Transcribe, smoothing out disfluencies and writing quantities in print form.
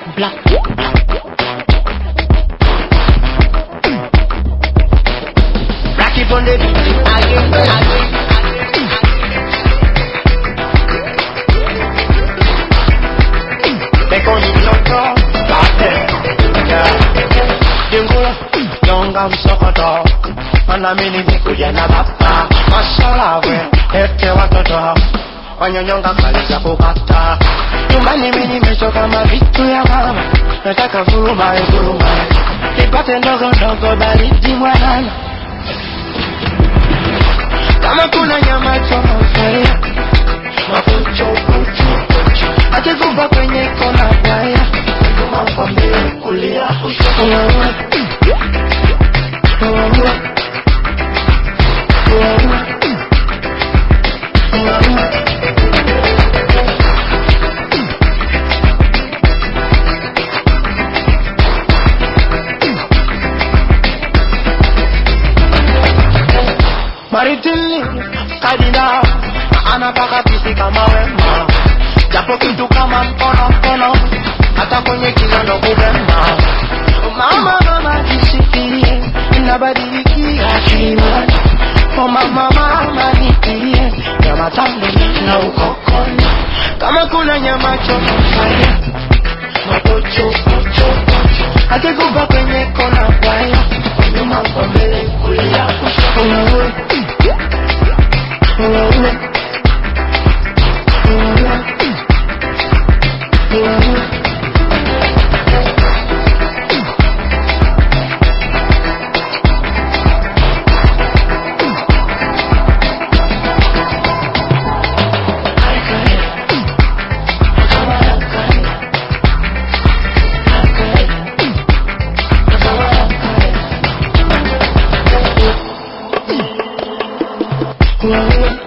Black. Rocky on the beat again. They call me Loco, Dingula, young I'm Sokoto. Manamini nikuja na bapa. Masala we, ete watoto. Wanyonyonga kaliza kukata. Nyumbani mimi nimechoka mavitu ya mama. Nataka vurumae. Nipate ndogo ndogo baridi mwanana. Kama kuna nyama choma ufaya. Mafucho. Akikupa kwenye kona baya. Nyuma kwa mbele kulia ushoto. Maritini, kadina, anataka pisi kama wema. Japo kitu kama mkono, hata kwenye kilando kubema. Mama jisikie, inabadilikia kimani. Oh mama nitie, nyama tamu na ukokoni. Kama kuna nyama choma fire, mapocho. Akikupa kwenye kona baya, nyuma kwa mbele kulia kushoto. Wow.